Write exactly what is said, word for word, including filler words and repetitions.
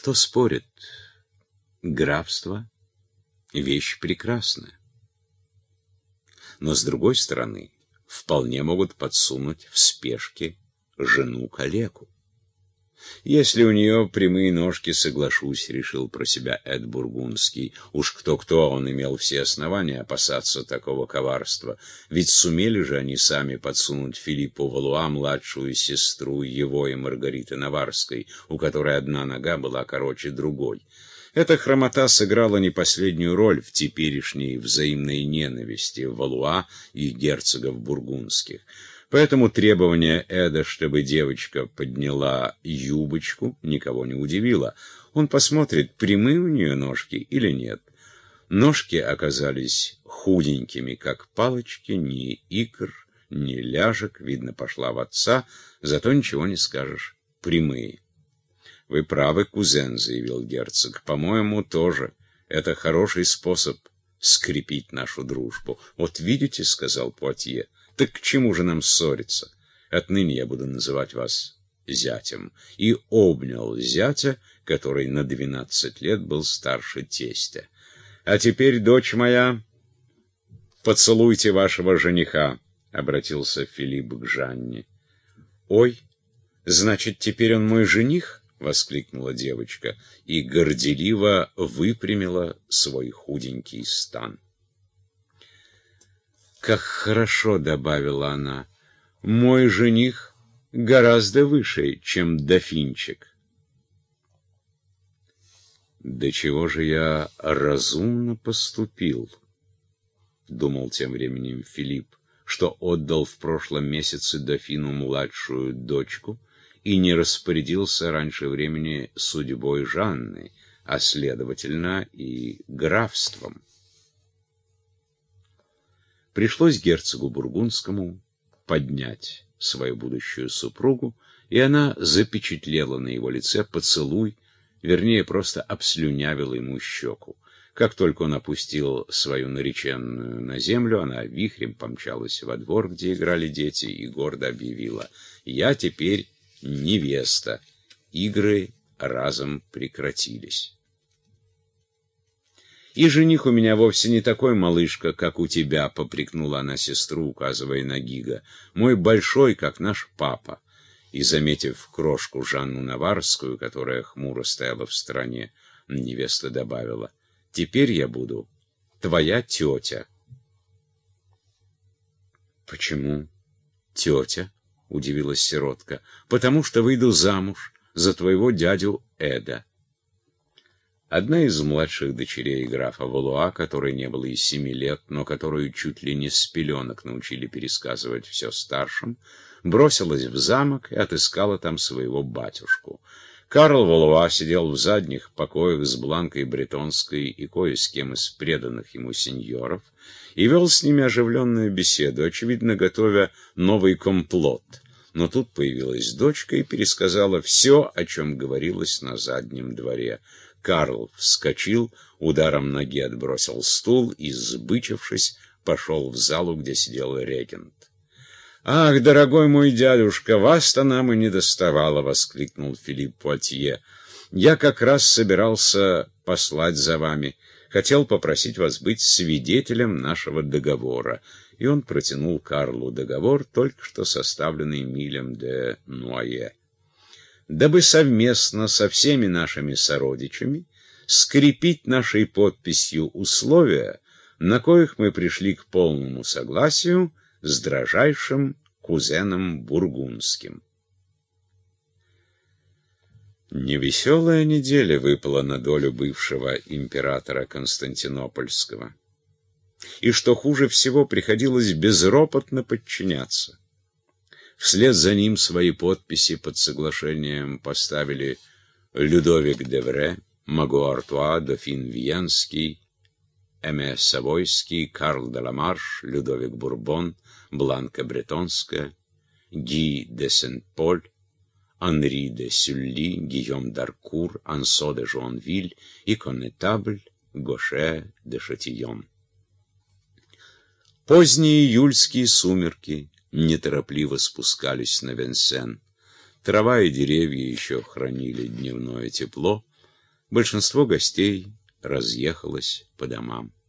Кто спорит? Графство — вещь прекрасная. Но, с другой стороны, вполне могут подсунуть в спешке жену-калеку. Если у нее прямые ножки, соглашусь, — решил про себя Эд Бургундский. Уж кто-кто, он имел все основания опасаться такого коварства. Ведь сумели же они сами подсунуть Филиппу Валуа младшую сестру его и Маргариты Наварской, у которой одна нога была короче другой. Эта хромота сыграла не последнюю роль в теперешней взаимной ненависти Валуа и герцогов бургундских. Поэтому требование Эда, чтобы девочка подняла юбочку, никого не удивило. Он посмотрит, прямые у нее ножки или нет. Ножки оказались худенькими, как палочки, ни икр, ни ляжек, видно, пошла в отца, зато ничего не скажешь, прямые. «Вы правы, кузен», — заявил герцог, — «по-моему, тоже. Это хороший способ скрепить нашу дружбу». «Вот видите», — сказал Пуатье, — «так к чему же нам ссориться? Отныне я буду называть вас зятем». И обнял зятя, который на двенадцать лет был старше тестя. «А теперь, дочь моя, поцелуйте вашего жениха», — обратился Филипп к Жанне. «Ой, значит, теперь он мой жених?» — воскликнула девочка и горделиво выпрямила свой худенький стан. «Как хорошо», — добавила она, — «мой жених гораздо выше, чем дофинчик». «Да чего же я разумно поступил», — думал тем временем Филипп, «что отдал в прошлом месяце дофину младшую дочку и не распорядился раньше времени судьбой Жанны, а, следовательно, и графством». Пришлось герцогу Бургундскому поднять свою будущую супругу, и она запечатлела на его лице поцелуй, вернее, просто обслюнявила ему щеку. Как только он опустил свою нареченную на землю, она вихрем помчалась во двор, где играли дети, и гордо объявила: «Я теперь невеста». Игры разом прекратились. «И жених у меня вовсе не такой малышка, как у тебя», — попрекнула она сестру, указывая на Гига. «Мой большой, как наш папа». И, заметив крошку Жанну Наварскую, которая хмуро стояла в стороне, невеста добавила: «Теперь я буду твоя тетя». «Почему тетя?» — удивилась сиротка. «Потому что выйду замуж за твоего дядю Эда». Одна из младших дочерей графа Валуа, которой не было и семи лет, но которую чуть ли не с пеленок научили пересказывать все старшим, бросилась в замок и отыскала там своего батюшку. Карл Валуа сидел в задних покоях с Бланкой Бретонской и кое с кем из преданных ему сеньоров и вел с ними оживленную беседу, очевидно, готовя новый комплот. Но тут появилась дочка и пересказала все, о чем говорилось на заднем дворе. Карл вскочил, ударом ноги отбросил стул и, сбычившись, пошел в залу, где сидел регент. «Ах, дорогой мой дядюшка, вас-то нам и не доставало!» — воскликнул Филипп Пуатье. «Я как раз собирался послать за вами. Хотел попросить вас быть свидетелем нашего договора». И он протянул Карлу договор, только что составленный Милем де Нуае. «Дабы совместно со всеми нашими сородичами скрепить нашей подписью условия, на коих мы пришли к полному согласию с дрожайшим кузеном бургундским». Невеселая неделя выпала на долю бывшего императора Константинопольского. И, что хуже всего, приходилось безропотно подчиняться. Вслед за ним свои подписи под соглашением поставили Людовик де Вре, Маго Артуа, Дофин Виенский, Эме Савойский, Карл де Ламарш, Людовик Бурбон, Бланка Бретонская, Ги де Сен-Поль, Анри де Сюлли, Гийом д'Аркур, Ансо де Жуанвиль и коннетабль Гоше де Шатийон. Поздние июльские сумерки неторопливо спускались на Венсен. Трава и деревья еще хранили дневное тепло, Большинство гостей разъехалось по домам.